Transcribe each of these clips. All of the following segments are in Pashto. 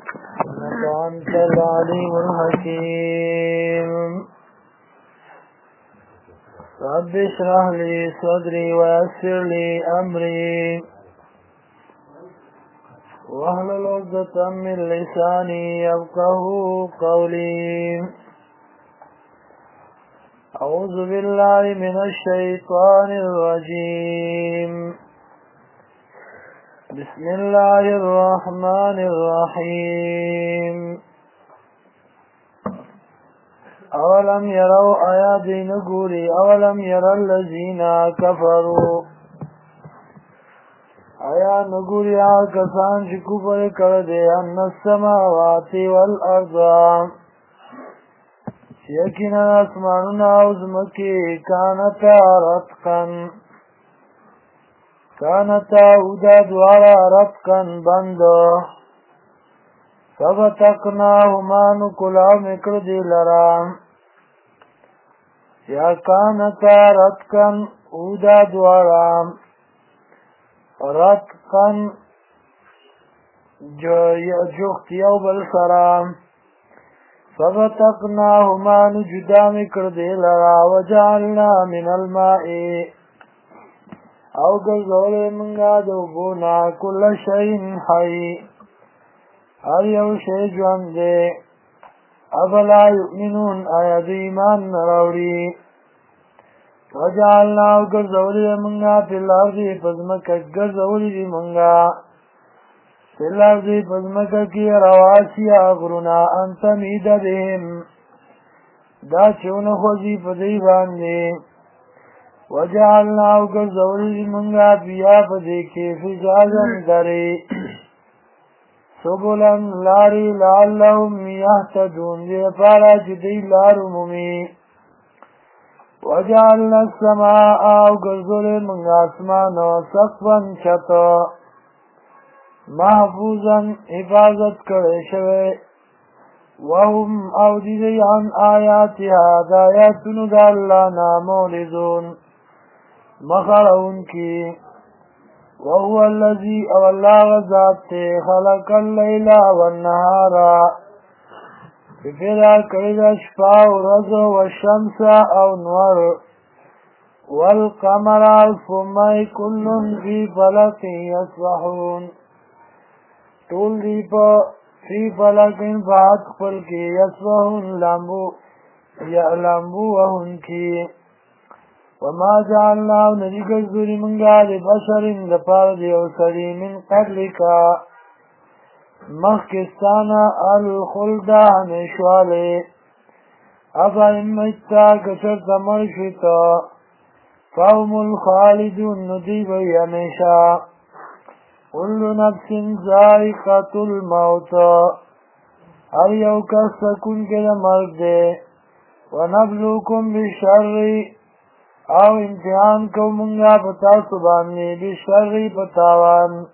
إنك أنت العليم الحكيم رب اشرح لي صدري ويسر لي أمري واحلل عقدة من لساني يفقهوا قولي أعوذ بالله من الشيطان الرجيم بسم الله الرحمن الرحيم أولم يروا آيات نقولي أولم يرى الذين كفروا آیا نگوری آکسان چی کفر کرده ان السماوات والارض یقینا اسمانونا او زمکی کانتا اودا دوارا رتقن بند ففتقناهما نکلاو مکردی لرام یا کانتا رتقن اودا دوارا رتقن جوخت یو بل سرام ففتقناهما نجدا مکردی لرا وجعلنا من الماء او گرزول منگا دوبونا کل شئین حی هر یو شئی جوان دے افلا یؤمنون آید ایمان نراوری وجعلنا او گرزولی منگا پی الارضی پزمکا گرزولی دی منگا پی الارضی پزمکا کی رواسی آغرنا انتمید بهم دا چون خوزی پدی باندی وجعلنا او گرزولی منگا پیا پدی کی فجازن دری سبولن لاری لعلهم یهتدون دی پارا جدی لارمومی وجعلنا السماء او گرزول منگ آسمانو سقفا چطا محفوظا حفاظت کرے شوے وهم او دیدی عن آیاتها دایاتنو دا اللہ نامولدون مخرون کی وهو الذي او اللہ غزات تے خلق اللیل والنهارا پیدا کړی دا شپه او ورځ او الشمس او نور والقمر ثم كل في فلك يسبحون ټول دی په فی فلک فات خپل کې يسبحون لامبو وهن کی وما جعلنا ندی ګرځولي مونږه د بشر لپاره د یو سړي من قبلک مخکستانا الخلد همیشواله افا امتا کچر تمرشتا فهم الخالدون ندیب همیشا کل نفس ذائقة الموت هر یو کس سکون که ده مرگ ده ونبلوکم بشر او امتحان کو منگا پتا سبانی بشر پتاوان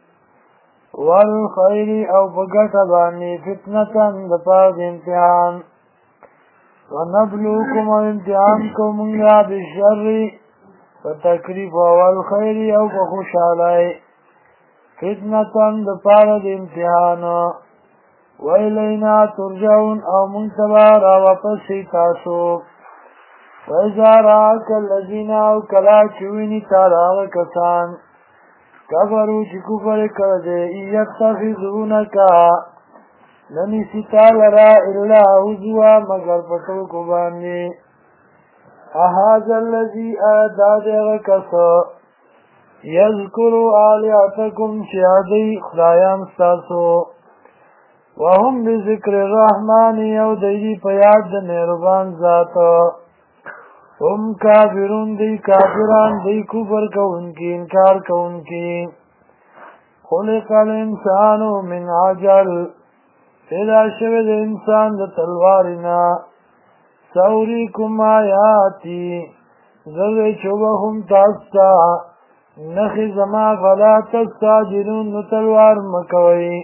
والخير او بغت بانی فتنتن دپاد امتحان ونبلوکم امتحان کو منگا بالشر فتکریف والخير او بخوشالائی فتنتن دپاد امتحان وإلینا ترجعون او منتبار واپسی تاسو وإذا رآك الذين او کلا چوینی تاراغ کسان کفرو چی کفر کرده یتخذونکا ننیستا لرا الا حضوا مگر پتو کبانی احاذ اللذی آداد غکس یذکرو آلیاتکم شیادی خدایان ستاسو وهم بذکر الرحمن یو دیدی پیاد نیربان ذاتا هم کافرون دی کافران دی کفر کونکی انکار کونکی خلق الانسانو من عجل پیدا شود انسان دا تلوارنا سوریکم آیاتی زر چوبهم تاستا نخی زما فلا تستاجرون نتلوار مکوی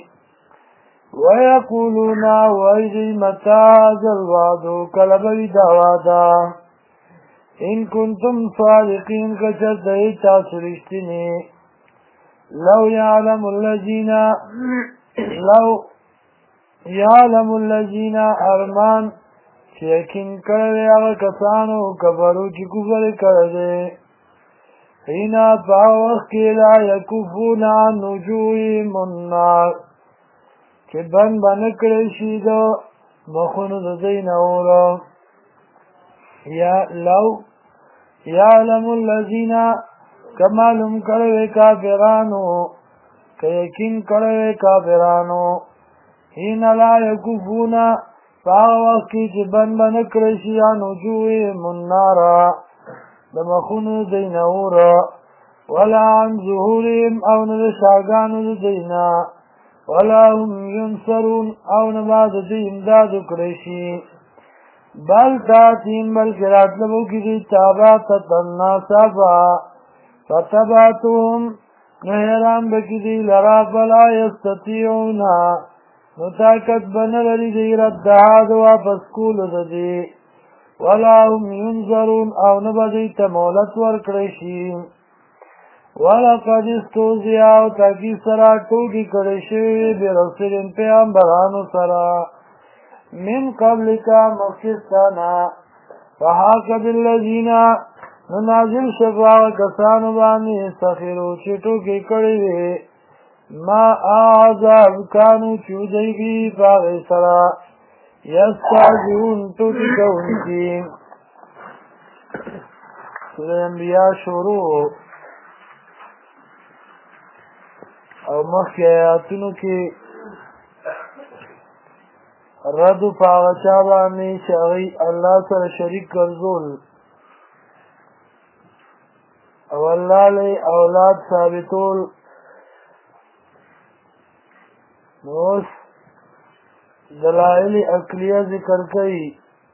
ویقولون ویدی متاز الوعدو کلبوی دعوادا ان کنتم صادقین کچر دئی تاسو رشتینی لو یعلم الذین ارمان چې یقین کړی هغه کسانو کفرو چې کفر کړی دی حینا په وخت کې لا یکفون عن وجوههم النار چې بند به نه کړی شي د مخونو د دوی نه اور یا لو یعلم الذین که معلوم کړی وی کافرانو که یقین کړی وی کافرانو حین لا یکفون په هغه وخت کې چې بند به نه کړی شي عن وجوههم النار د مخونو د دوی نه اور ولا عن ظهورهم او نه د شاګانو د دوی نه ولا هم ینصرون او نه به د دوی امداد وکړی شي بل تاتیم بلکې راتلبو کې دي تابعتن ناصبا فتبعتهم نو حیران به کې دي لرا فلا یستطیعون نو طاقت به نه لري دوی ردها د واپس کولو د دې ولا هم ینظرون او نه به دوی ته مهلت ورکړی شي ولقد استهزئ او تاکید سره ټوکې کړی شوي برسول پیغمبرانو سره من قبلک مخکې ستا نه فحاق بالذین نو نازل شو په هغه کسانو باندې سخروا چې ټوکې کړې وې ما عذاب کانو چې دوی وي په هغې سره یستهزئون ټوکې کوونکي سوره انبیاء شروع او مخکې آیاتونو کې رد په هغه چا باندې چې هغوی الله سره شریک ګرځول او الله له اولاد ثابتول نو اوس دلایل عقلیه ذکر کوي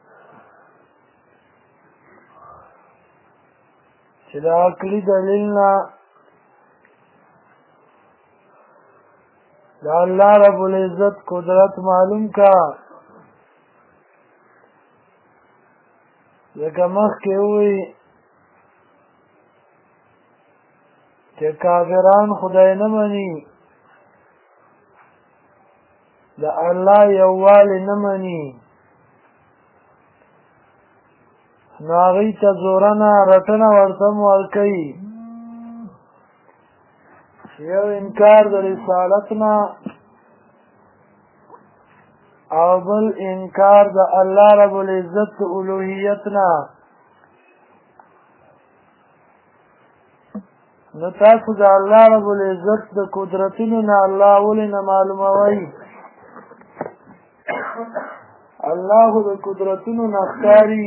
چې د عقلي دلیل نه د الله رب العزت قدرت معلوم کا لکه مخکې ووی چې کافران خدای نه مني د الله یووالی نه مني نو هغوی ته زورنه رټنه ورته هم ورکوي یو انکار د رسالت نه او بل انکار د الله رب العزت د الوهیت نه نو تاسو د الله رب العزت د قدرتونو نه الله ولې نه معلوموئ الله خو د قدرتونو نه ښکاري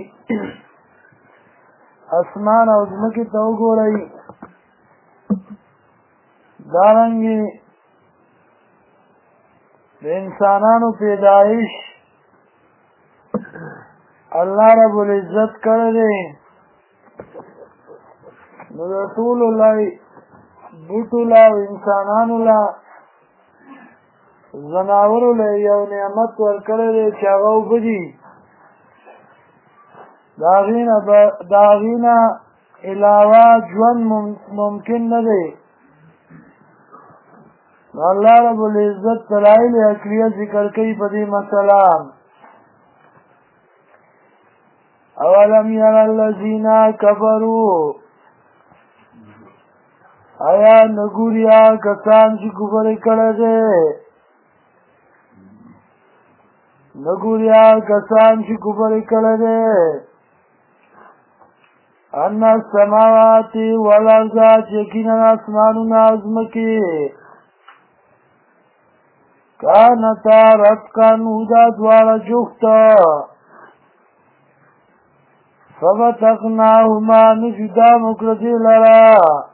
اسمان او ځمکې ته وګورئ دارنګې د انسانانو پیدایش الله رب العزت کړی دی نو د ټولو له بوټو له او انسانانو له ځناورو له یو نعمت ورکړی دی چې هغه اوبه دي د هغې نه علاوه ژوند ممکن نه دی الله رب العزت دلائل عقلیه ذکر کوي په دې مسله اولم ير الذين كفروا آیا نګوریا کسان چې کفر کړی دی نګوریا کسان چې کفر کړی دی ان السماوات والارض یقینا اسمانونه او ځمکې کانتا رتقن دا دواړه جفته ففتقناهما نجدا مکړه دې لره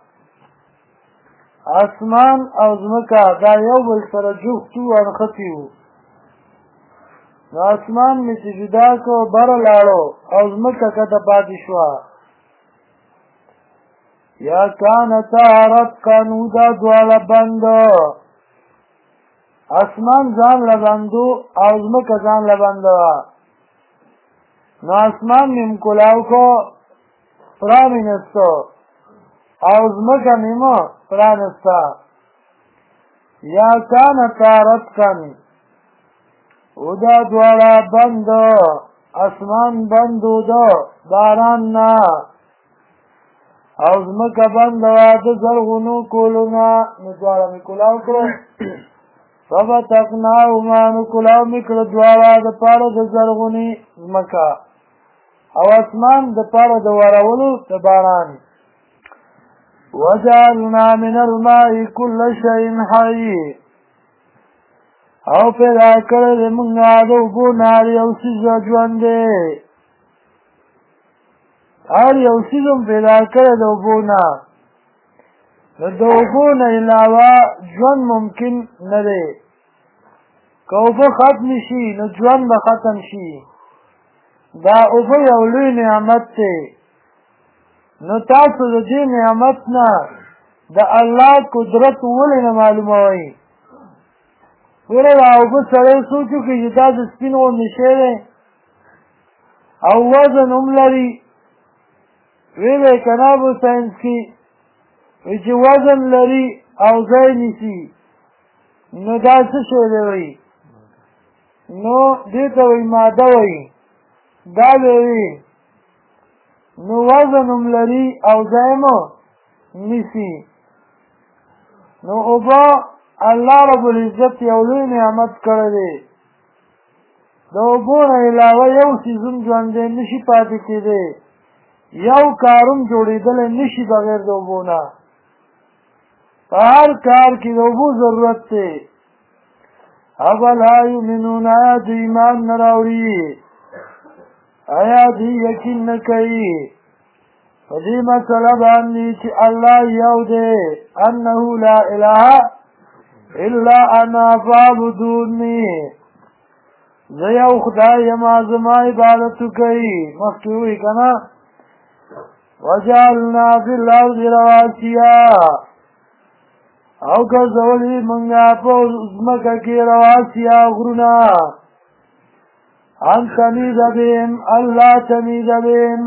اسمان او ځمکه دا یو بل سره جفت و انختی و نو اسمان مې چې جدا کو بره لاړو او ځمکه کته پاتې شوه یا کانتا رتقن دا دواړه بنده اسمان ځان لبندو او ځمکه ځان لبنده نو اسمان میم کلاو کو پرانسته او ځمکه میم پرانسته یا کانتا رتقن او دا دواړه بند اسمان بندو د باران نه او ځمکه بنده وه د زرغونو کولو نه نو دواړه مې کلاو کړه ففتقناهما نو کلاو مې کړه دواړه دپاره د زرغونې ځمکه او اسمان دپاره د ورولو د باران وجعلنا من الماء كل شيء حي او پیدا کړی د موږ نه د اوبو نه هر یو څیز ژوند دی هر یو څیز هم پیدا کړی د اوبو نه نو د اوبو نه علاوه ژوند ممکن نه دی که اوبه ختمې شي نو ژوند به ختم شي دا اوبه یو لوی نعمت دی نو تاسو د دې نعمت نه د الله قدرت ولې نه معلوموئ ګوره دا اوبه سړی سوچ وکړي چې دا د سپین غوندې شی دی او وزن هم لري ویلی که نه به ساینس کې وایي چې وزن لري او ځای نیسي نو دا څه شی دی وایي نو دې ته وایي ماده وایي دا به وي نو وزن هم لري او ځای مو نیسي نو اوبه الله رب العزت یو لوی نعمت کړی دی د اوبو نه علاوه یو څیز هم ژوندی نشي پاتې کېدی یو کار هم جوړېدلی نشي بغیر د اوبو نه په هر کار کې د اوبو ضرورت دی افلا یؤمنون آیا دوی ایمان نه راوړي آیا دوی یقین نه کوي په دې مسله باندې چې الله یو دی انه لا اله الا انا فاعبدوني زه یو خدای یم زما عبادت کوي مخکې ووایي که نه وجعلنا فی الارض رواسیا او ګرځولي مونږه په ځمکه کې رواسیا غرونه ان تمید بهم الله تمید بهم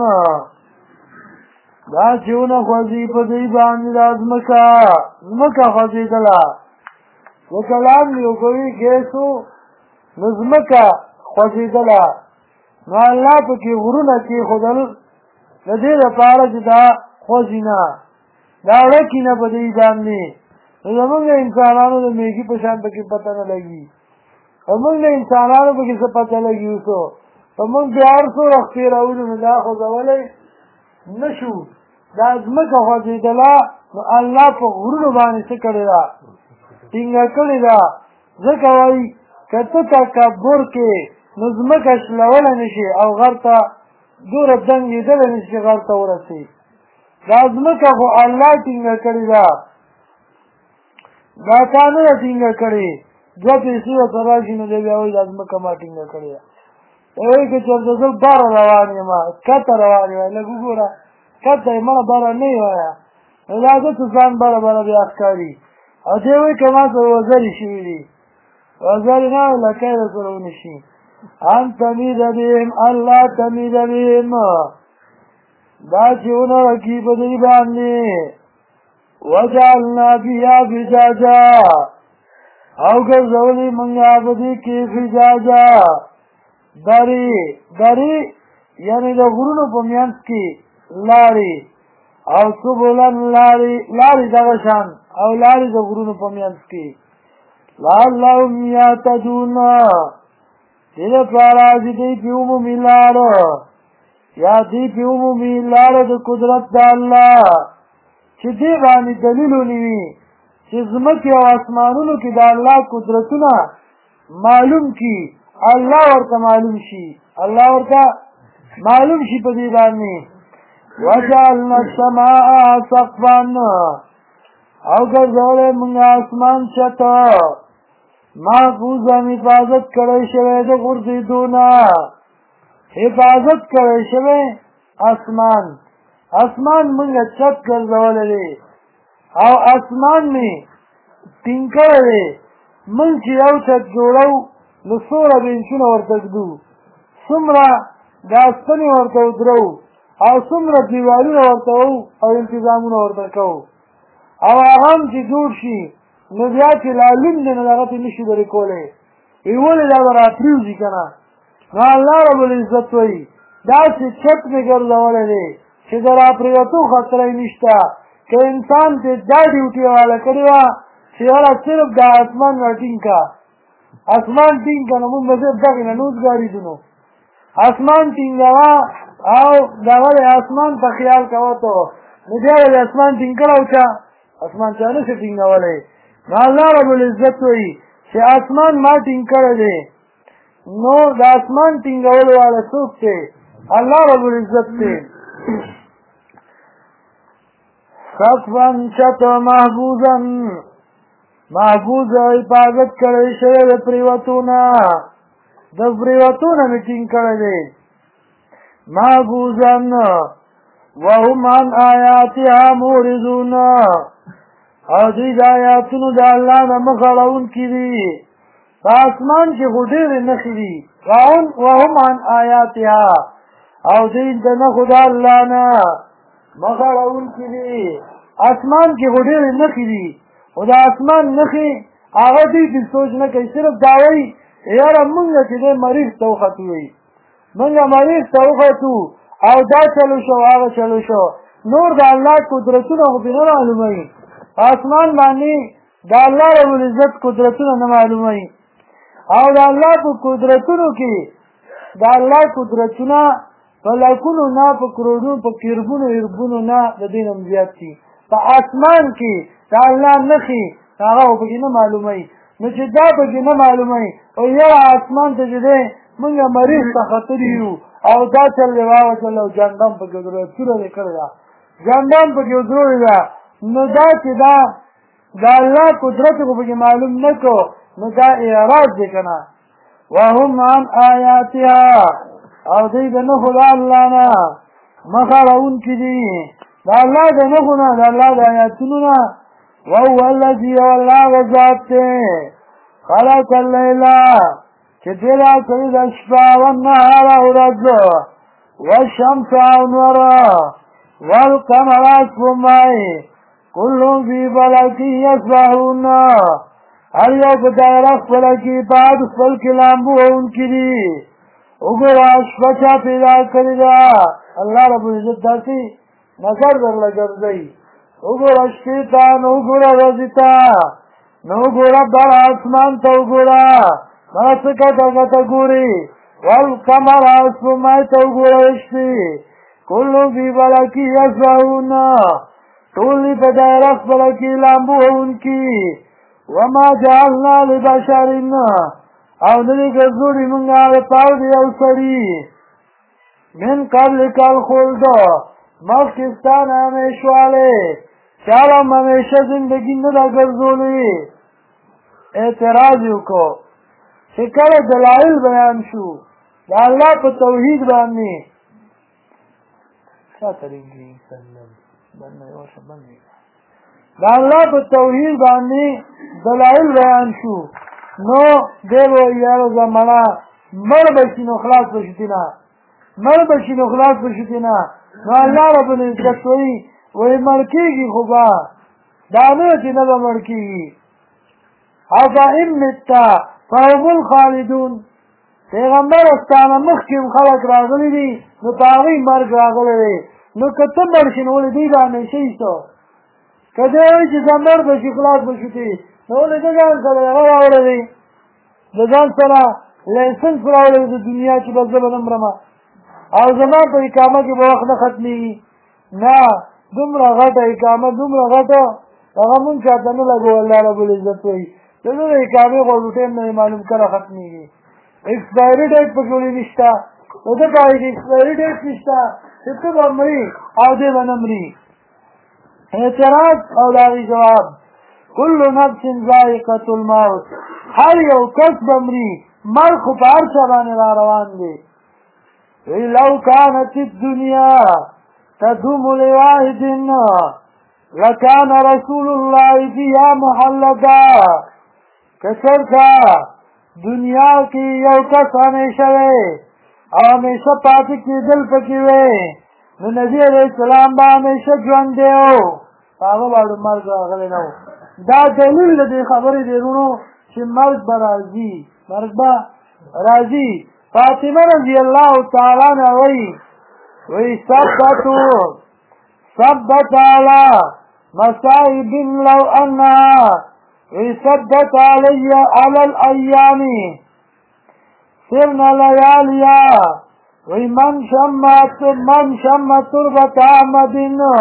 دا چې ونه خوځي په دوی باندې دا ځمکه خوځېدله و کلام یو کوي ګیسو نو ځمکه خوځېدله نو الله پکې غرونه کېښودل د دې لپاره چې دا خوځي نه دا ړکي نه په دې باندې نو زمونږ د انسانانو د میږي په شان پکې پته نه لګي او موږ د انسانانو پکې څه پته لګي اوسو په موږ بیا هر څو رختې راولو نو دا خوځولی نه شو دا ځمکه خوځېدله نو الله په غرونو باندې څه کړې ده ټینګه کړې ده ځکه وایي که ته تکبر کې نو ځمکه شلولی نه شي او غر ته دوره دنګېدلی نه شي چې غر ته ورسي دا ځمکه خو الله ټینګه کړې ده دا تا نه ده ټینګه کړې دوه پیسې ورته راشي نو دی بیا وایي دا ځمکه ما ټینګه کړې ده وایي که چېرته زه بره روان یم کته روان یم لږ وګوره کته یې مړه بره نه یې وایه نو دا ده ته ځان بره بره بیا ښکاري او دی وایي که ما سره وزرې شوي دي وزرې نه وایي لکۍ در سره ونشي ان تمید بهم الله تمید بهم دا چې ونه رکي په دوی باندې وجعلنا فیها فجاجا او ګرځولي مونږه په دې کې فجاجا درې یعنې د غرونو په منځ کې لارې او سبلن لارې دغه شان او لارې د غرونو په منځ کې لعلهم یهتدون دې لپاره چې دوی پې ومومي لاره یا دوی پې ومومي لاره د قدرت د الله چې دې باندې دلیل ونیوي چې ځمکې او اسمانونو کې د الله قدرتونه معلوم کي الله ورته معلوم شي په دې باندې وجعلنا السماء سقفا او ګرځولی مونږ اسمان چته محفوظا حفاظت کړی شوی د غورځېدو نه حفاظت کړی شوی اسمان مونږه چت ګرځولی دی او اسمان مې ټینګ کړی دی مونږ چې یو چت جوړو نو څومره بینچونه ورته ږدو څومره دا ستنې ورته ودرو او څومره دیوالونه ورته وو او انتظامونه ورته کوو او هغه هم چې جوړ شي نو بیا چې لالون دی نو هغه ته نشي لرې کولی ولې دا به راتلوځي که نه نو الله رب العزت وایي داسې چت مې ګرځولی دی چې د راپرېوتو خطره یې نشته که انسان ته دا ډیوټي حواله کړې وه چې یاره صرف دا اسمان راټینګ که اسمان ټینګ که نو مونږ به صرف دغې نه نوز ګاډېږو نو اسمان ټینګوه او دغه د اسمان ته خیال کوه ته نو بیا به د اسمان ټینګ کړی او چا اسمان چا نشي ټینګولی نو الله رب العزت وایي چې اسمان ما ټینګ کړی دی نو د اسمان ټینګولو والا څوک دی الله رب العزت دی سقفا چت محفوظا محفوظ حفاظت کړی شوی د پریوتونه د پریوتونه مې ټینګ کړی دی محفوظا وهم عن آیاتها مورزون او دوی د آیاتونو د الله نه مخ اړوونکي دي په اسمان کې خو ډېرې نښې دي وهم عن آیاتها او دوی د نښو د الله نه مخ اړوونکي دي اسمان کې خو ډېرې نښې دي خو د اسمان نښې هغه دوی پرې سوچ نه کوي صرف دا وایي یاره مونږ چې دی مریخ ته وختو وایي مونږ مریخ ته وختو او دا چلو شو هغه چلو شو نور د الله قدرتونه خو پرې نه معلوموي اسمان باندې د الله رب العزت قدرتونه نه معلوموي او د الله په قدرتونو کې د الله قدرتونه په لکونو نه په کروڑونو په قربونو اربونو نه د دې نه زیات دي په اسمان کې د الله نښې هغه پکې نه معلوموي نو چې دا پکې نه معلوموي او یاره اسمان ته چې دی مونږ مریخ ته ختلي یو او دا چل دی واغه چل او جاندام پکې ودرولې توره دې کړې ده جاندام پکې ودرولې ده نو دا چې دا د الله قدرت خو پکې معلوم نه کو نو دا اعراض دی که نه وهم عن آیاتها او دوی د نښو د الله نه مخ اړوونکي دي د الله د نښو نه د الله د آیاتونو نه وهو الذي والله ذات دی خلق اللیل چې پیدا کړي د شپه والنهار ورځ والشمس او نور والقمر سپوږمۍ كل في فلك يسبحون هر یو په دایره خپله کې په حد خپل کې لامبو وهونکي دي وګوره شپه چا پیدا کړې ده الله رب العزت داسې نظر درله ګرځوي وګوره شپې ته نو وګوره ورځې ته نو وګوره بر اسمان ته وګوره بره څه کته کته ګوري والقمر سپوږمۍ ته وګوره شپې كل في فلك يسبحون ټول په دایره خپله کې لامبو وهونکي وما جعلنا لبشر او نه دې ګرځولي مونږ لپاره د یو سړي من قبلک الخلد مخکې ستا نه همیشوالی چا به هم همیشه زندګي نه ده ګرځولې اعتراض یې وکړو چې کله دلایل بیان شو د الله په توحید باندې د الله په توحید باندې دلایل بیان شو نو دی به یاره زمانه مړ به شي نو خلاص به شي نه مړ به شي نو خلاص به شي نه نو الله رب العزت وایي مړ کېږي خو به دا نه چې نه به مړ کېږي افإن مت فهم الخالدون پیغمبر استانه مخکې خلک راغلي دي نو په هغوی مرګ راغلی دی نو که ته مړ شي نو ولې دوی به همیشه ایسته که دی وایي چې زه مړ به شي خلاص به شو دی نو ولې ده ځان سره هغه راوړی د ځان سره لایسنس راوړی د دنیا چې بس زه به نه مرمه او زما په اقامه کې به وخت نه ختمېږي نه دومره غټه اقامه دومره غټه هغه مونږ چاته نه لګو الله رب العزت وایي د ده د اقامې غوړو ټایم نه معلوم کله ختمېږي ایکسپایري ډیټ پکې ولې نشته د ده په کې ایکسپایري ډیټ نشته چې ته به مري او دی به نه مري اعتراض او د هغې جواب كل نفس ذائقة الموت هر یو کس به مري مرګ خو په هر چا باندې را روان دی لو كانت الدنيا تدوم لواحد لكان رسول الله فيها محلدا کچرتا دنیا کې یو کس همیشه وی او همیشه پاتې کېدل پکې وی نو نبي علیه السلام به همیشه ژوندی و هغه باندې مرګ راغلی نه و دا دلیل د دې خبرې دی وروڼو چې مرګ به راځي د مرګ به راځي. فاطمه رضی الله تعالی عنها وی ثبت على مصائب لو انها ثبت علي على الايام سرنا لياليا ومن شم تربة احمد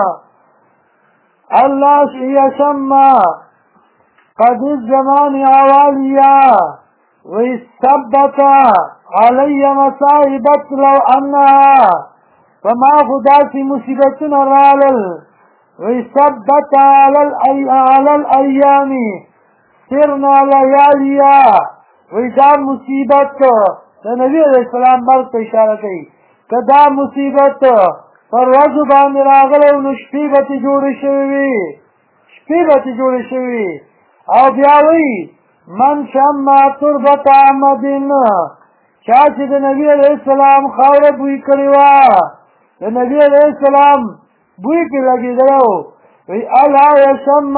الله يشم قد الزمان عواليا وثبت علي مصائبت لو انها فما خداسي مصيبتنا رالل وثبت على الايام سرنا لياليا ودا مصیبت د نبی علیہ السلام مرګ ته اشاره کوي که دا مصیبت پر ورځو باندې راغلی نو شپې به ترې جوړې شوي او بیا وایي من شم تربة احمد چا چې د نبی علیہ السلام خاوره بوی کړې وه د نبی علیہ السلام بوی کې لګېدلی و وایي الا یشم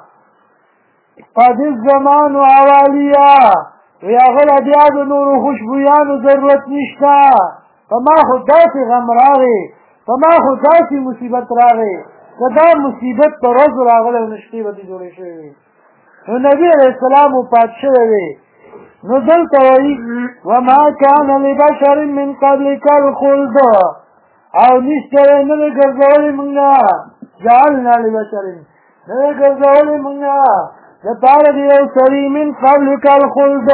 قد الزمان عوالیا وی هغه بیا د نورو خوشبویانو ضرورت نشته په ما خو داسې غم راغی په ما خو داسې مصیبت راغی که دا مصیبت په ورځو راغلی نو شپې به دې جوړې شوې وي نو نبي علیه السلام وفات شوی دی نو دلته وایي وما کان لبشر من قبلک الخلد او نشته دی نه دی ګرځولې مونږه جعلنا لبشر نه دی ګرځولې مونږه لپاره د یو سړي من قبلک الخلد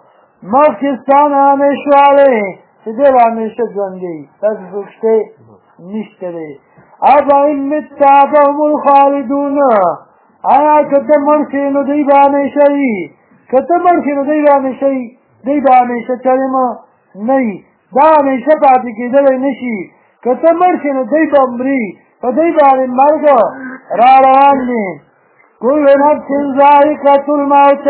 مخکې ستا نه همیشوالی چې دی به همیشه ژوندی داسې څوک شته نشته دی افإن مت فهم الخالدون آیا که ته مړ شې نو دوی به همیشه وي که ته مړ شې نو دوی به همیشه وي دوی به همیشه چلېمه نه وي دا همیشه پاتې کېدلی نه شي که ته مړ شې نو دوی به مري په دوی باندې مرګ را روان دی کل نفس ذائقة الموت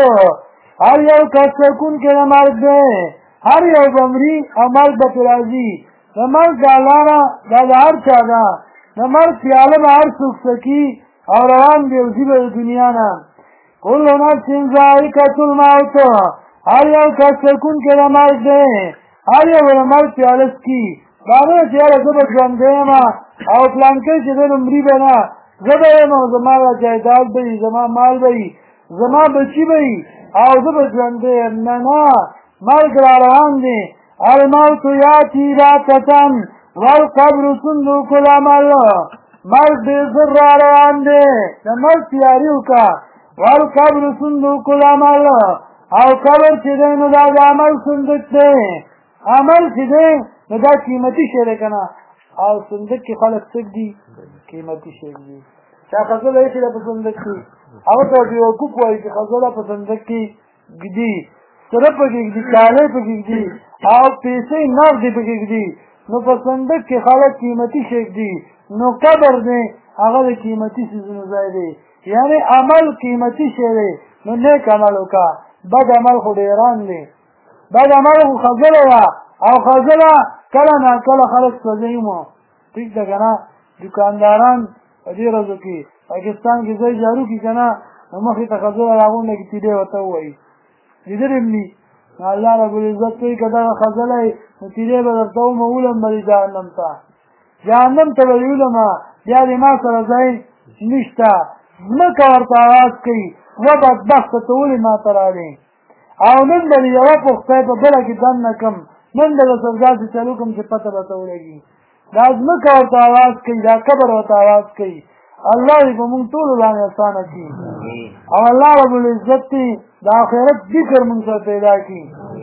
هر یو کس سکونکی د مرګ دی هر یو به مري او مرګ به ترې راځي د مرګ دا لاره دا د هر چا ده د مرګ پیاله به هر څوک څکي او روان دی او ځي به د دنیا نه کل نفس ذائقة الموت هر یو کس سکونکی د مرګ دی هر یو به د مرګ پیاله څکي دا نه چې یاره زه به ژوندی یم او پلانکی چې دی نو مري به نه زه به یم او زما جایداد به وي زما مال به وي زما بچي به وي او زه به ژوندی یم نه نه مرګ را روان دی الموت یاتي بغتة والقبر صندوق العمل مرګ ډېر زر را روان دی د مرګ تیاري وکړه والقبر صندوق العمل او قبر چې دی نو دا د عمل صندوق دی عمل چې دی نو دا قیمتي شی دی که نه او صندوق کې خلک څک دي قیمتي شی دي چا خزله ایښې ده په صندوق کې هغه ته بېوقوف وایي چې خزله په صندوق کې ږدي سره پکې ږدي کالی پکې ږدي او پیسې نغدې پکې ږدي نو په صندوق کې خلک قیمتي شی ږدي نو قبر دی هغه د قیمتي څیزونو ځای دی یعنې عمل قیمتي شی دی نو نیک عمل وکړه بد عمل خو ډېران دی بد عمل خو خزله ده او خزله کله ناکله خلک سوځوي مو ټیک ده که نه دکانداران په دې ورځو کې پاکستان کې ځای جارو کړي که نه نو مخې ته خزله راغونډه کړي تیلې ورته ووایي لیدلې م دي نو الله ربالعزت کوي که دغه خزله یې نو تیلې به درته ومولم به دې جهنم ته جهنم ته به دې ولمه بیا دې ما سره ځای نشته ځمکه ورته اواز کوي و بدبخته ته ولې ما ته راغلې او نن به دې یوه پوښتی په بله کې دننه کړم نن به درته داسې چلو کړم چې پته راته ولګي دا ځمکه ورته اواز کوي دا قبر ورته اواز کوي الله دې په موږ ټولو باندې اسانه کړي او الله ربالعزت دې د آخرت ذکر موږ سره پیدا کړي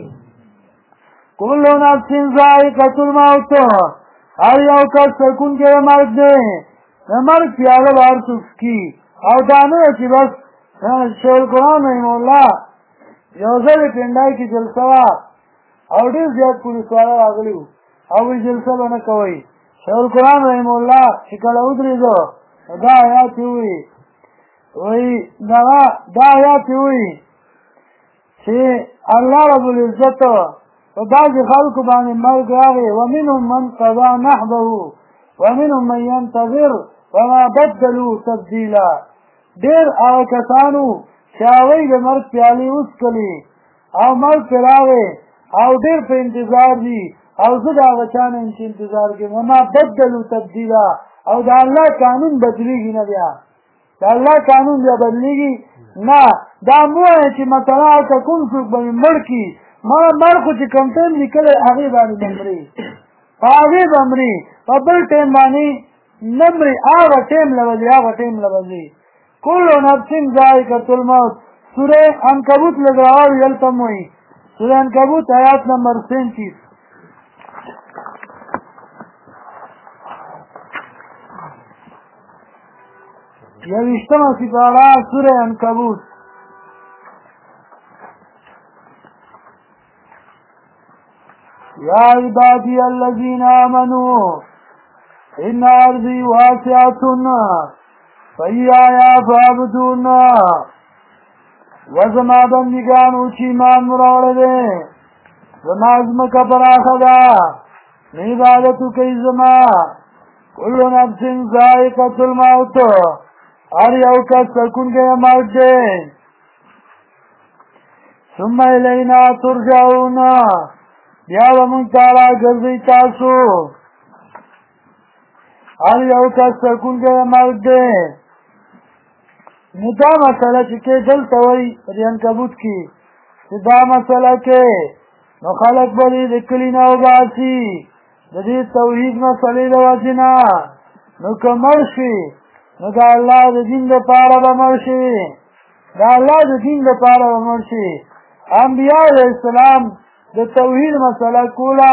کل نفس ذائقة الموت هر یو کس سکونکی د مرګ دی د مرګ پیاله به هر څوک څکي او دا نه ده چې بس شیخ القرآن رحمه الله یو ځل یې پنډای کې جلسه وه او ډېر زیات پولیس والا راغلي وو او وایي جلسه به نه کوئ شیخ القرآن رحمه الله چې کله ودرېده دا آیات یې ووایي وایي دا آیات یې ووایي چې الله رب العزت په بعضې خلکو باندې مرګ راغی ومنهم من قضا نحبه ومنهم من ينتظر وما بدلوا تبدیلا ډېر هغه کسانو چې هغوی د مرګ پیالې وڅښلې او مرګ پرې راغی او ډېر په انتظار دي او زه د هغه چا نه یم چې انتظار کوم وما بدلو تبدیلا او د الله قانون بدلېږي نه بیا د الله قانون بیا بدلېږي نه دا مو وایه چې مثلا هلته کوم څوک به مې مړ کړي مړ خو چې کوم ټایم لیکلی هغې باندې به مري په هغې به مري په بل ټایم باندې نه مري هغه ټایم له به ځي هغه ټایم له به ځي کل نفس ذائقة الموت سورہ عنکبوت لگاؤ یلتم ہوئی سورہ عنکبوت آیات نمبر 37 یوشتمہ سپارہ سورہ عنکبوت یا عبادی الذین آمنوا ان ارضی واسعۃ فإیایا فاعبدون وزما بندگانو چې ایمان مو راوړی دی زما ځمکه پراخه ده نه عبادت وکئ زما کل نفس ذائقة الموت هر یو کس څکونکی مرګ دی ثم الینا ترجعون بیا به موږ ته راګرځئ تاسو هر یو کس څکونکی مرګ دی نو دا مسله چې کې دلته وایي په دې عنکبوت کې چې دا مسله کې نو خلک به دې د کلي نه وباسي د دې توحید مسلې د وجې نه نو که مړ شي نو د الله د دین دپاره به مړ شي د الله د دین دپاره به مړ شي انبیا علیه السلام د توحید مسله کوله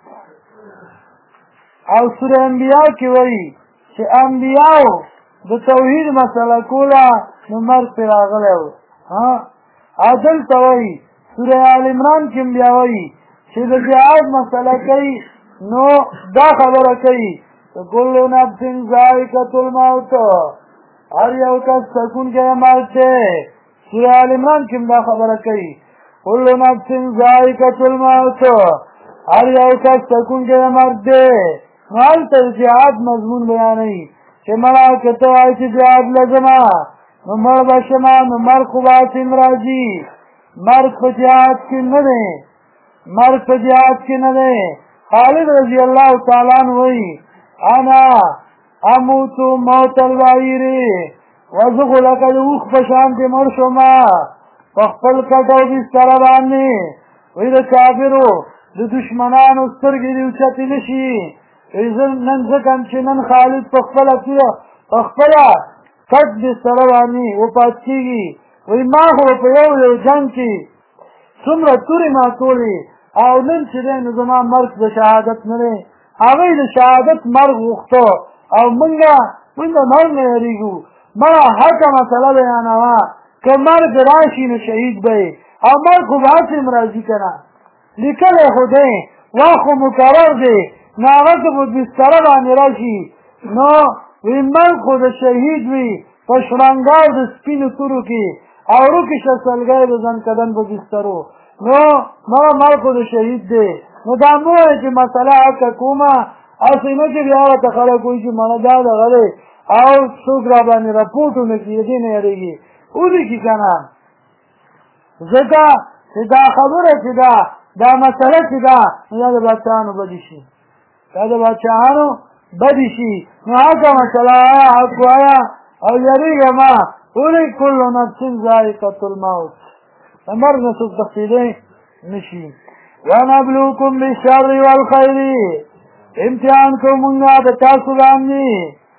او سوره انبیا کې وایي چې انبیاو د توحید مسله کوله نو مرګ پرې راغلی و او دلته وایي سوره آل عمران کې هم بیا وایي چې د جهاد مسله کوي نو دا خبره کوي کل نفس ذائقة الموت هر یو کس څکونکی مرګ دی سوره آل عمران کې هم دا خبره کوي کل نفس ذائقة الموت هر یو کس څکونکی مرګ دی نو هلته د جهاد مضمون بیانوي چې مړه که ته وایې چې جهاد لازمه نو مړ به شمه نو مرګ خو به هسې راځي مرګ په جهاد کې نه دی مرګ په جهاد کې نه دی خالد رضی الله تعالی عنہ وایي انا اموت موت البعیر وزه خو لکه د اوښ په شانتې مړ شومه په خپل کټ او بستره باندې وایي د کافرو د دشمنانو سترګې دې اوچتې نه شي نن ځکه چې نن خالد په خپله کټ بستره باندې وپات کېږي وایي ما خو په یو جنګ کې څومره تورې ماتولې او نن چې دی نو زما مرګ د شهادت نه دی هغوی د شهادت مرګ غوښته او موږ د مرګ نه یېرېږو مړه حقه مسله بیانوه که مرګ راشي نو شهید به یې او مرګ خو به هسې هم راځي که نه لیکلی خو دی وخت خو مقرر دی نو هغه که په بستره باندې راشي نو وی مرګ خو د شهید وي په شرنګار د سپینو تورو کې او روکې شه سلګی د زنکدن په بسترو نو مرګ خو د شهید دی نو دا مو وایي چې مسله حقه کومه هسې نه چې بیا ورته خلک وایي چې مړه دا دغه دی او څوک را باندې راپورټ ونه کړي د دې نه یېرېږي ولیکي که نه ځکه چې دا خبره چې دا مسله چې ده نو دا د بادشاهانو بدي شي دا د بادشاهانو بدي شي نو هغه مسله وایه حق وایه او یېرېږه مه ولې کل نفس ذائقة الموت د مرګ نه څوک تښتېدی نه شي ونبلوکم بالشر والخیر امتحان کوو مونږه د تاسو باندې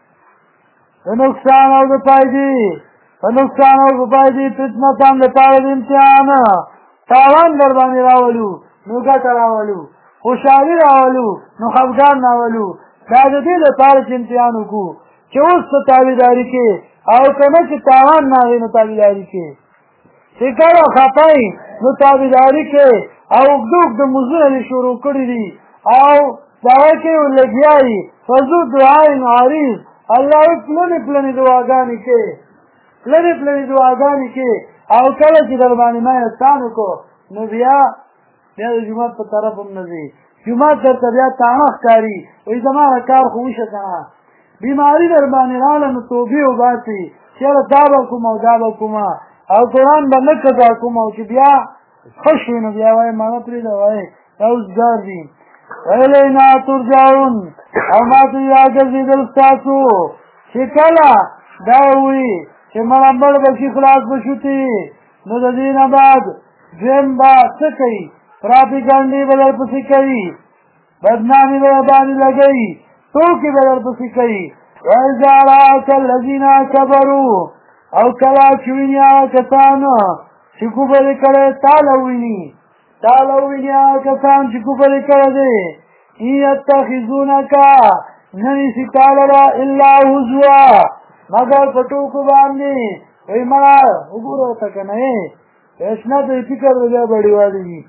د نقصان او د فایدې په نقصان او د فایدې فتنتان دپاره د امتحان تاوان در باندې راولو نو ګټه راولو خوشحالي راولو نو خفګان راولو دا د دې لپاره چې امتحان وکړو چې اوس ته تابعداري کې او که نه چې تاوان نه وي نو تابعداري کې چې کله خفه نو تابعداري کې او اوږده اوږده مزونه دې شروع کړي دي او دغه کې لګیا یي فضو دعای عریض الله پلنې پلنې دعاګانې کې پلنې پلنې دعاګانې کې او کله چې در باندې ما احسان وکړو نو بیا د جومات په طرف هم نه ځي جومات درته بیا تاڼه ښکاري وایي زما کار خو وشه که نه بیماري در باندې راغله نو توبې وباسي چې یاره دا به کوم او دا به کومه او قرآن به نه قضا کوم او چې بیا خوش وي نو بیا وایي مانا پرېږده وایي دا اوزګار دي ویلینا ترجعون او ما ته راګرځېدل ستاسو چې کله دا وي چې مړمبړ به شي خلاص به شوتي نو د دې نه بعد دویم به څه کوي پراپیګنډې به درپسې کوي بدنامي به باندې لګوي ټوکې به درپسې کوي وإذا رأك الذين كفروا او کله چې ویني هغه کسان چې کفر یې کړی تاله ویني هغه کسان چې کفر یې کړی دی ان یتخذونک نه نیسي تا لره الا هزوا مګر په ټوکو باندې وایي مړه وګوره ورته که نه یې اشنا ته یې فکر دی بیا بډیوالي وي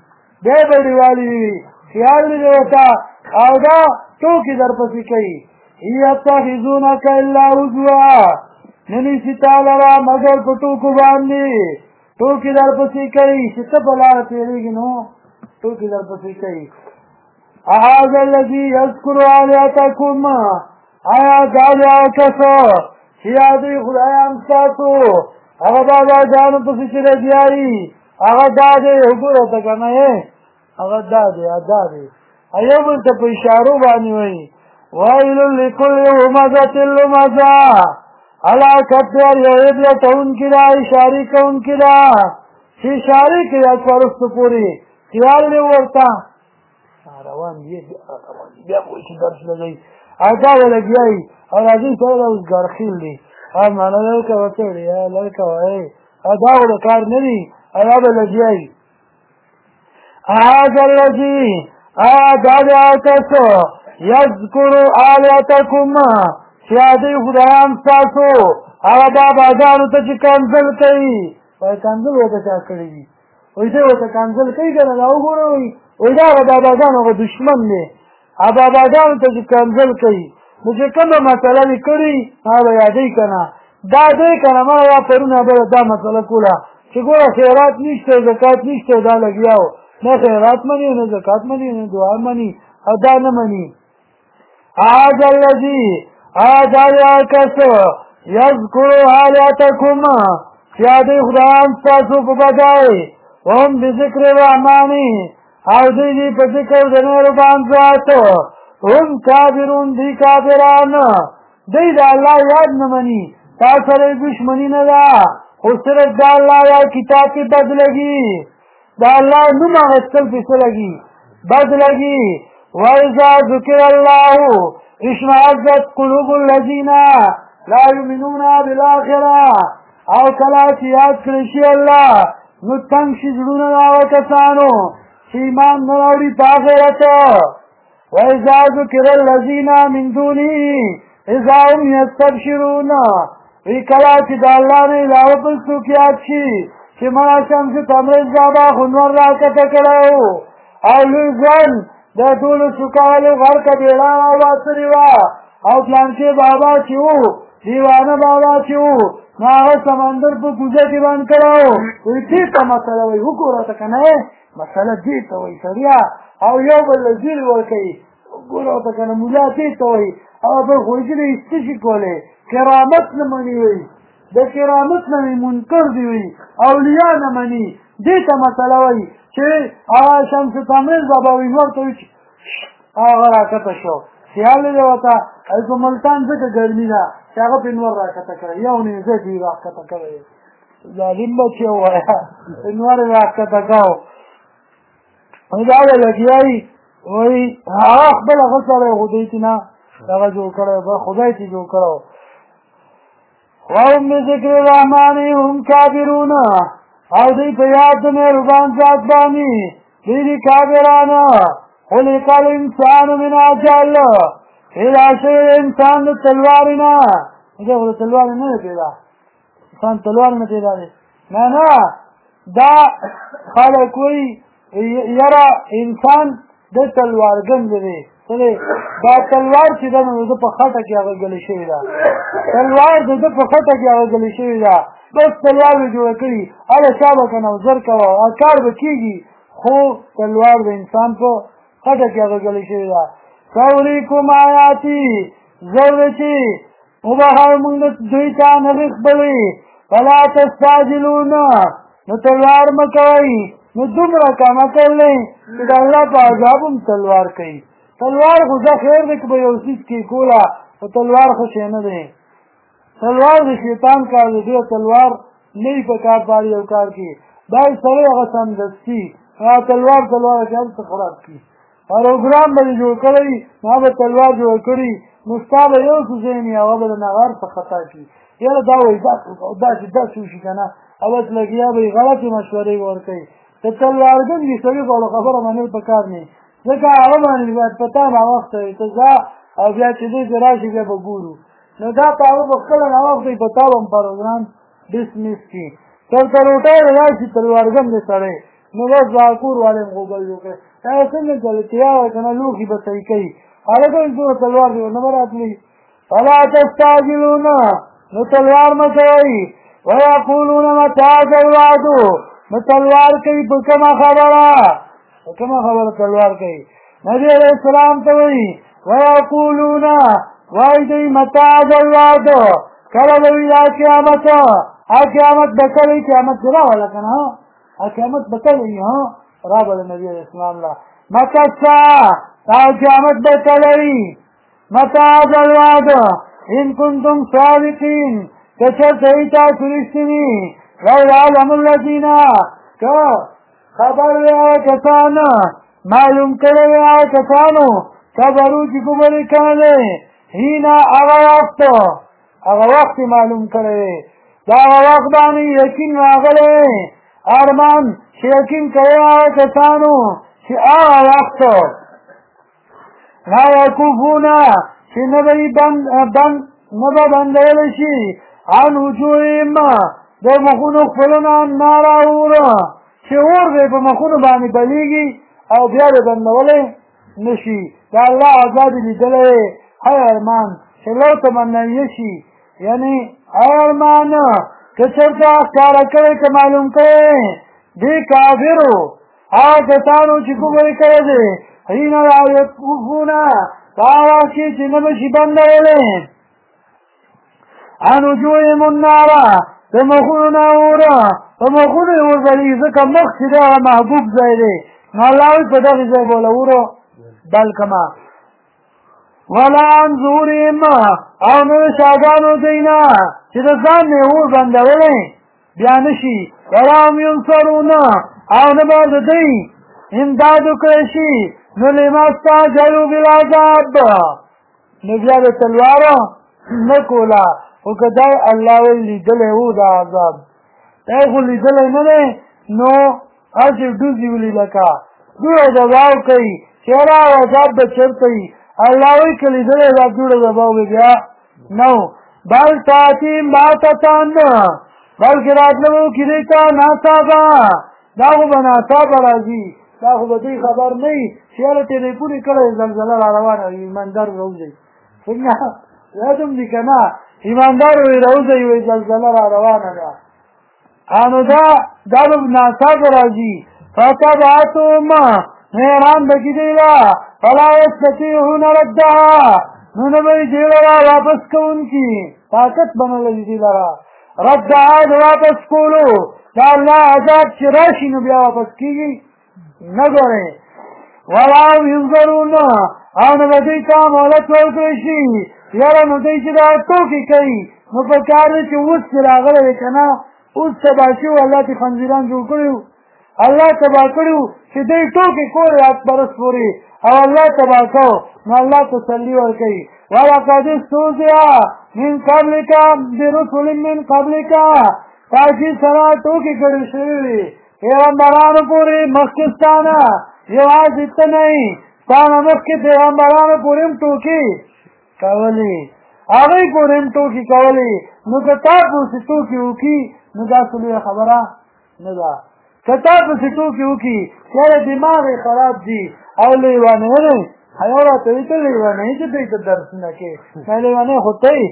خیال دی ورته او دا ټوکې درپسې کوي ان یتخذونک الا هزوا نه نیسي تا لره مګر په ټوکو باندې ټوکې درپسې کوي چې ته په لاره تېرېږي نو ټوکې درپسې کوي هذا الذي يذكر آلهتكم آیا دا دی هغه کس چې یادوي خدایان ستاسو هغه باباګانو پسې چې لګیایي هغه دا دی وګوره ته که نه یې هغه دا دی یو بل ته په اشارو باندې وایي ویل لکل همزة لمزة هلاکت دی هر یو عیب لټونکي ده اشارې کوونکي ده چې اشارې کوي پرستو پورې خیال دی ورته روان دی بیا به وایي چې درس لګوي دا به لګیایي او راځي سره دا اوزګار خیل دی مانا لړکه ورته وړي لړکه وایي دا به د کار نه دي دا به لګیایي هذا الذي دا دی هغه کس یذکر آلهتکم چې یادوي خدایان ستاسو هغه باباګانو ته چې کنځل کوي وایي کنځل ورته چا کړي دي وایي دی ورته کنځل کوي که نه دا وګوره وایي دا هغه باباګانو هغه دشمن دی هغه باباګانو ته چې کنځل کوي نو چې کومه مسله دې کړي هغه به یادوي که نه دا دی که نه ما یا پرونه به دا مسله کوله چې ګوره خیرات نشته زکات نشته دا لګیا و نه خیرات مني نه زکات مني نه دعا مني او دا نه مني هذا الذي دا هغه کس یذکر آلهتکم چې یادوي خدایان ستاسو په بدای وهم بذکر الرحمن او دوی دي په ذکر د مهربان ذات هم کافرون دي کافران دوی د الله یاد نه مني تا سره یې دشمني نه ده خو صرف د الله یاد کتاب کې بد لګي د الله نوم اخیستل پې څه لګي بد لګي وإذا ذکر الله اشمئزت قلوب الذين لا يؤمنون بالآخرة او کله چې یاد کړی شي الله نو تنګ شي زړونه د هغه کسانو چې ایمان نه راوړي په آخرت وإذا ذکر الذين من دونه اذا هم یستبشرون وی کله چې د الله نه علاوه بل څوک یاد شي چې مړه شمس تبریز بابا خو نور راکښته کړی و او لوی ځوان د ټولو سوکالو غرقه بیړه راوباسلې وه او پلانکې بابا چې و دیوانه بابا چې و نو هغه سمندر په کوزه کې بند کړی و وایي دې ته مسله وایي وګوره ته که نه یې مسله دې ته وایي سړیا او یو بل له زیرې ورکوي وګوره ته که نه ملا دې ته وایي او بل خو یې څه شي کولی کرامت نه مني وایي د کرامت نه منکر دی وایي اولیا نه مني دې ته مسله وایي چې هغه شمس تبریز بابا وایي نور ته وایي چې هغه راکښته شو خیال دی ورته هلته ملتان ځکه ګرمي ده چې هغه پرې نور راکښته کړی یو نیزه دې راکښته کړی ظالم بچی ووایه نور یې راکښته کړو دا به لګیایي وایي هغه خپل هغه سره یې خو دوی چې نه هغه جوړ کړی خدای چې جوړ کړی وهم بذکر الرحمن هم کافرون او دوی په یاد د مهربان ذات باندې دوی دي کافران خلق الانسان من عجل پیدا شوی انسان د تلوارې نه دا خو د تلوارې نه دی پیدا انسان تلوار نه پیدا دی نه دا خلک وایي یاره انسان د تلوارګن دی دا تلوار چې ده نو د ده په خټه کې هغه ګلې شوې ده تلوار د ده په خټه کې هغه ګلې شوې ده بس تلوار به جوړه کړي هله چا به که نوزر کوه کار به کېږي خو تلوار د انسان په خټه کې هغه ګلې شوې ده سوریکم آیاتي زر چې وبهر موږ دوی ته نغې خپلې فلا تستعجلون نو تلوار مه کوئ نو دومره کم عقل دی چې د الله په عذاب هم تلوار کوي. تلوار خو ښه خیر دی که به یو څیز کې کوله خو تلوار ښه شی نه دی. تلوار د شیطان کار دی. دې تلوار نه وي په کار په یو کار کې دا سړی هغه سمدستي تلوار چې هلته خراب کړي. پروګرام به دې جوړ کړی ما به تلوار جوړ کړي نو ستا به یو څه ذهن وي هغه به د نغار په خطا کړي. یاره دا وایي داسې وشي که نه او بس لګیا به یې غلطې مشورې ورکوي. که تلوارګن وي سړي خو خبره منل پکار نه ځکه هغه باندې باید په تا ناوخته وي ته ځه او بیا چې دی چې راشي بیا به ګورو. نو دا په هغه به خپله ناوخته وي په تا به هم پروګرام ډسمس کړي. چېرته روټۍ دی راشي تلوارګن دی سړی نو بس باکور والے هم غوبل جوړ کړی. هغه څنګه چلې تیار وی که نه لوښي به صحیح کوي هلکه وایي څومره تلوار دی نه به راتلي. فلا تستعجلون نو تلوار مه کوئ. ویقولون متى هذا الوعد نو تلوار کوي په کومه خبره تلوار کوي. نبي علیہ السلام ته وایي ویقولون وایي دوی متى هذا الوعد کله به وي دا قیامت. قیامت به کله وي قیامت دې راوله که نه قیامت به کله وي رابله نبي علیہ السلام له متى الساعة قیامت به کله وي. متى هذا الوعد ان كنتم صادقين كچرته تاسو رښتیني. لو يعلم الذين که خبر وي هغه کسان معلوم کړی وي هغه کسانو کفرو چې کفر یې کړی هینا هغه وخت معلوم کړی وي د هغه وخت باندې یقین راغلی ارمان چې یقین کوي هغه کسانو چې هغه وخت لا یکوفون چې نه به بندولی شي عن وجوههم د مخونو خپلونه ناره اور چې اور دی په مخونو باندې بلیږي او بیا د بندولی نه شي. د الله عذاب یې لیدلی هی ارمان چې لو تمنیه شي یعنې هی ارمان که چېرته ښکاره کړی که معلوم کړی دې کافرو هغه کسانو چې کفر یې کړی دی حین لا یکوفونه په هغه وخت کې چې نه به شي بندولی عن وجوههم النار د مخونو نه اور په مخونو یې ورځلي ځکه مخ چې دی هغه محبوب ځای دی نو الله وایي په دغې ځای به له اور بل کړمه. ولا عن ظهورهم او نه د شاګانو دوی نه چې د ځان نه یې اور بندولی بیا نه شي. ولا هم ینصرون او نه به د دوی امداد وکړی شي. نو لما استعجلوا بالعذاب نو بیا د تلواره نه کوله خو که دی الله ویل لیدلی و دا عذاب دی خو لیدلی نه دی نو هسې ډوزې ولي لکه دوړه دباو کوي چې یاره عذاب به چېرته وي الله وایي که لیدلی دا دوړه دباو به بیا نه بل تاتیم بغتتن بلکې راتله به وکړي دی ته ناڅاپه دا خو به ناڅاپه راځي دا خو به دوی خبر نه وي چې یاره ټېلیفون یې کړی زلزله را روانه وي ایماندار راوځئ څنګه یاد هم دي که نه ایماندار وی راوځئ وی زلزله را روانه ده نو دا به ناڅاپه راځي. فتبعتهم حیران به کړي دوی له فلا یستطیعون ردها نو نه به یې دې لره واپس کوونکي طاقت به نه لري دوی لره ردها د واپس کولو د الله عذاب چې راشي نو بیا واپس کېږي نه ګورئ. ولا هم ینظرون او نه به دوی ته مهلت ورکړی شي یاره نو دوی چې دا ټوکې کوي نو په کار دی چې اوس چې راغلی دی که نه اوس تباه شوي الله چې خنزیران جوړ کړي الله تباه کړي چې دوی ټوکې کولې حقپرست پورې او الله تباه کړو نو الله تسلي ورکوي. ولقد استهزئ من قبلک برسل من قبلک تاکید سره ټوکې کړې شوي وي پیغمبرانو پورې مخکې ستا نه یوازې ته نه یې ستا نه مخکې پیغمبرانو پورې هم ټوکې کولې هغوی پورې هم ټوکې کولې نو که تا پسې ټوکې وکړي نو دا څه لویه خبره نه ده. که تا پسې ټوکې وکړي یاره دماغ یې خراب دي او لیونی دی یو راته وایي ته لیونی چې دوی ته درسونه کوې نه لیونی خو ته یې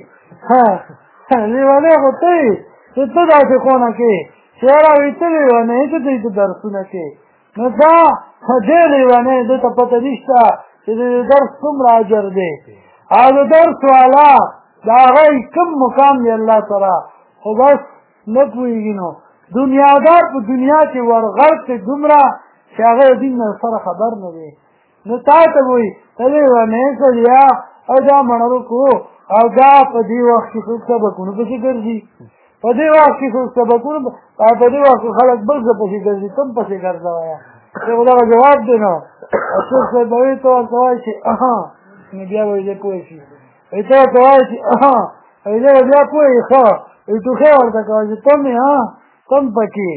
لیونی خو ته یې چې ته داسې خونه کوې چې یاره وایي ته لیونی چې دوی ته درسونه کوې نو دا دې لیونی ده ته پته نشته چې د درس څومره اجر دی او د درس والا د هغه کوم مقام دی الله سره خو بس نه پوهېږي نو دنیادار په دنیا کې ورغړ کې دومره چې هغه دین سره خبر نه دی نو تا ته وایي ته دې ونې سړیا او دا مڼو کو او دا په دې وخت کې څوک سبقونه پسې ګرځي په دې وخت کې څوک سبقونه په دې وخت کې خلک بل څه پسې ګرځي تم پسې ګرځه وایه دا جواب دی نو څوک څه به وایي ته ورته وایي چې نو بیا به دې پوه شي ته ورته وایي چې بیا پوه یې ښه ټوخی ورته کوه چې تم یې تم پکې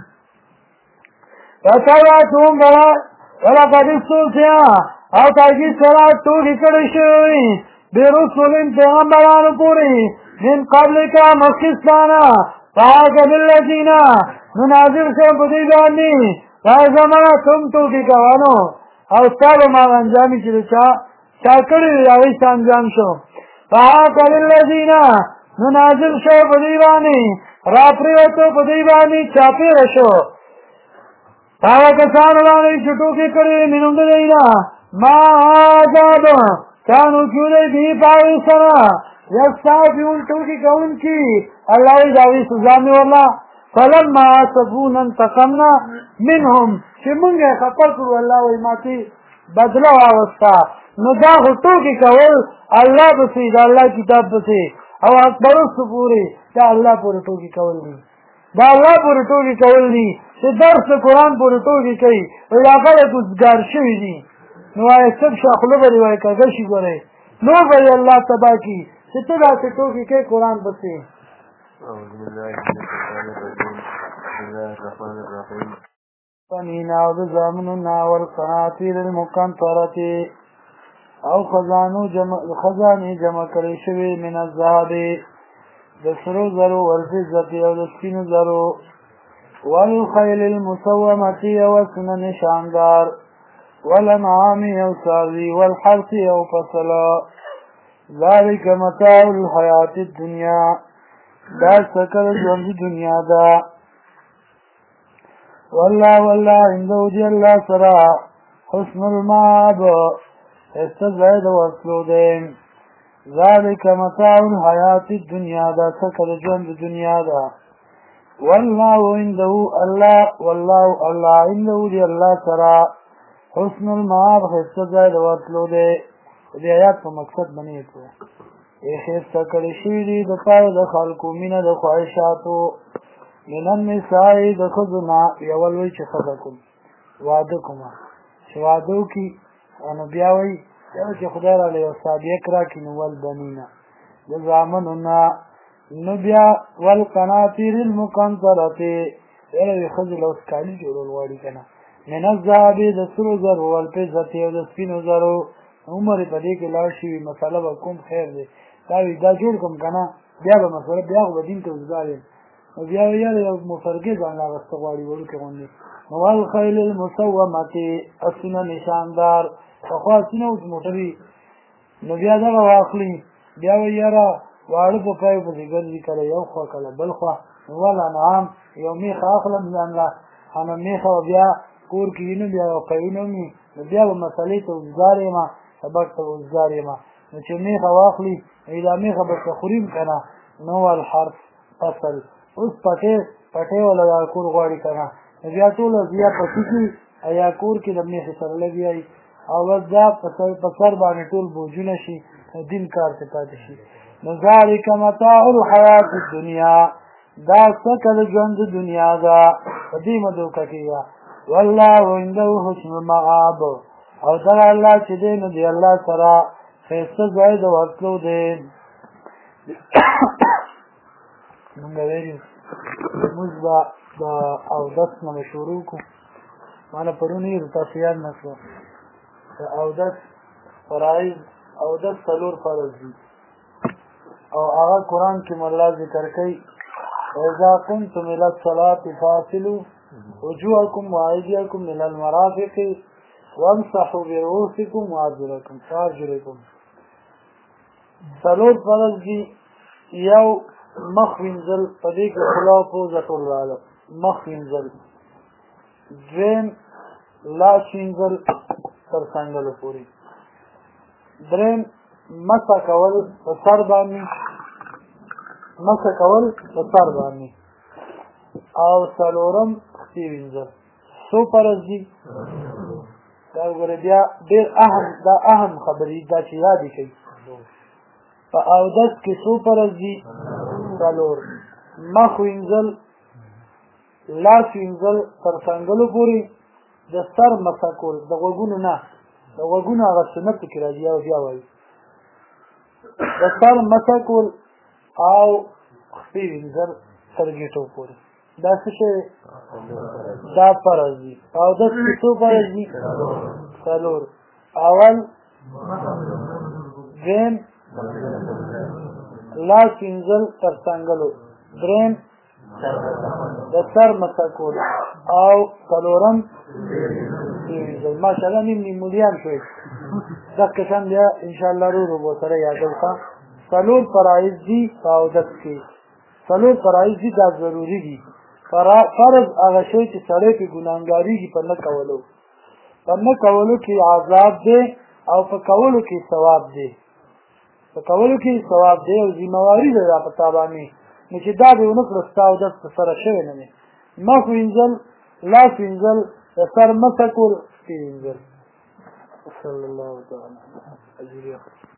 وَتَوَاتُهُمْ وَلَقَدِ اسْتُهْزِئَ او تاکید سره ټوکې کړی شوي برسل پیغمبرانو پورې من قبلک مخکې ستا نه فَحَاقَ بِالَّذِينَ نو نازل شو په دې باندې دا زمانه کوم ټوکې کوانو او ستا به ما انجامي چې چا کړي وي د هغوی څه انجام شو فَحَاقَ بِالَّذِينَ نو نازل شو په دې باندې راپرېوتو په دې باندې چاپېره شو هغه کسانو باندې چې ټوکې کړې منهم د دوی نه ما عذاب کانو چې دوی دې په هغې سره یستهزئون ټوکې کوونکي الله وایي د هغوی سزا مې ورله فلما آسفونا انتقمنا منهم چې مونږ یې خفه کړو الله وایي ماتې بدله واغسته نو دا خو ټوکې کول الله پسې د الله کتاب پسې او اکبرستو پورې دا الله پورې ټوکې کول دي دا الله پورې ټوکې کول دي چې درس د قرآن پورې ټوکې کوي وایي دا خلک اوزګار شوي دي نو وایي سب شا خوله به دې وایي کږه شي ګورئ نو به یې الله تباه کړي چې ته داسې ټوکې کوې قرآن پسې أعوذ بالله من الشيطان الرجيم بسم الله الرحمن الرحيم فنینا او د زامننا والقناطیر المقنطرة او خزانې جمع کړې شوې من الذهب د سرو زرو والفضة او د سپینو زرو والخیل المسومة او اسونه نشاندار والانعام او څاروي والحرث او فصل ذلك متاع الحیات الدنیا دا سکر ژوند دنیا ده والله عنده دی الله سره حسن المآب استزاید وصلو دی ذلك متاع الحیات الدنیا دا سکر ژوند دنیا ده والله عنده الله عنده دی الله سره حسن المآب استزاید وصلو دی دې آیات په مقصد باندې کوي خیسته کړی شوي دي د پاره د خلکو مینه د خواهشاتو من النساء د ښځو نه یو لوی چې ښځه کوم واده کومه چې واده وکړي نو بیا وایي چې خدای راله یو صادق راکړي نو والبنینه د زامنو نه نو بیا والقناطیر المقنطرة یوه ښځې له اوس کالي جوړول غواړي که نه من الذهب د سرو زرو والفضة او د سپینو زرو عمر په دې کې لاړ شي مسله به کوم خیر دی دا جوړ کوم که نه بیا به مسله بیا خو به دین ته وزګار یم نو بیا یاره یو مفرګې ځان راغسته غواړي وړوکې غوندې نو والخیل المسومة اسونه نشاندار پخوا اسونه اوس موټرې نو بیا دغه واخلي بیا به یاره واړه په پایو پسې ګرځي کله یو خوا کله بل خوا نو والانعام یو میخه اخلم ځان له نو میخه بیا کور کې وینم بیا یو قوي مې نو بیا به مسلې ته وزګار یم سبق ته وزګار یم نو چې میخه واخلي دا میخه به څه خوریم که نه نو والحرث فصل اوس پټې والا دا کور غواړي که نه نو بیا ټوله بیا پټي کړي یا کور کې د میخې سره لګیا وي او بس دا په سر باندې ټول بوجونه شي دین کار ته پاتې شي نو ذلک متاع الحیات الدنیا دا څه د ژوند دنیا ده په دې مه دوکه کېږه والله عنده حسن المآب او دغه الله چې دی نو د الله سره ښایسته ځای د ورتلو دی مونږ ویلي لمونځ به د اودس نه به شروع کړو ما نه پرون یې تاسو یاد نه کړو د اودس فرایض اودس څلور فرض دي او هغه قرآن کې مولا ذکر کوي اذا قمتم الى الصلاة فاصلوا وجوهكم وأيديكم إلى المرافق وامسحوا برؤوسكم وأرجلكم څلور فرض دي یو مخ وینځل په دې کې خوله او پوزه ټول راغله مخ وینځل دویم لاس وینځل تر څنګلو پورې دریم مسح کول په سر باندې او څلورم خپې وینځل څو فرض دي دا وګوره بیا ډېر اهم خبرې دا چې یادې کوي په اودس کې څو فرض دي څلور مخ وینځل لاس وینځل تر څنګلو پورې د سر مسح کول د غوږونو نه د غوږونو هغه سنت کې راځي او بیا وایي د سر مسح کول او خپې وینځل تر ګېټو پورې دا څه شی دا فرض دي اودس کې څو فرض دي څلور اول دویم لاس وینځل تر څنګلو دریم د سر مسح کول او څلورم ماشاءالله نیم مولیان شوي دغه شان بیا انشاءالله رو به سره یادو کا څلور فرایض دي په اودس کې څلور فرایض دي دا ضروري دي فرض هغه شی چې سړی پې ګناهګارېږي په نه کولو کې عذاب دی او په کولو کې ثواب دی په کولو کې ثواب دی او ذمهواري ده دا په تا باندې نو چې دا دې ونه کړه ستا اودس په سره شوی نه دی مخ وینځل لاس وینځل د سر مسح کول خپې وینځل صلی الله تعالی علیه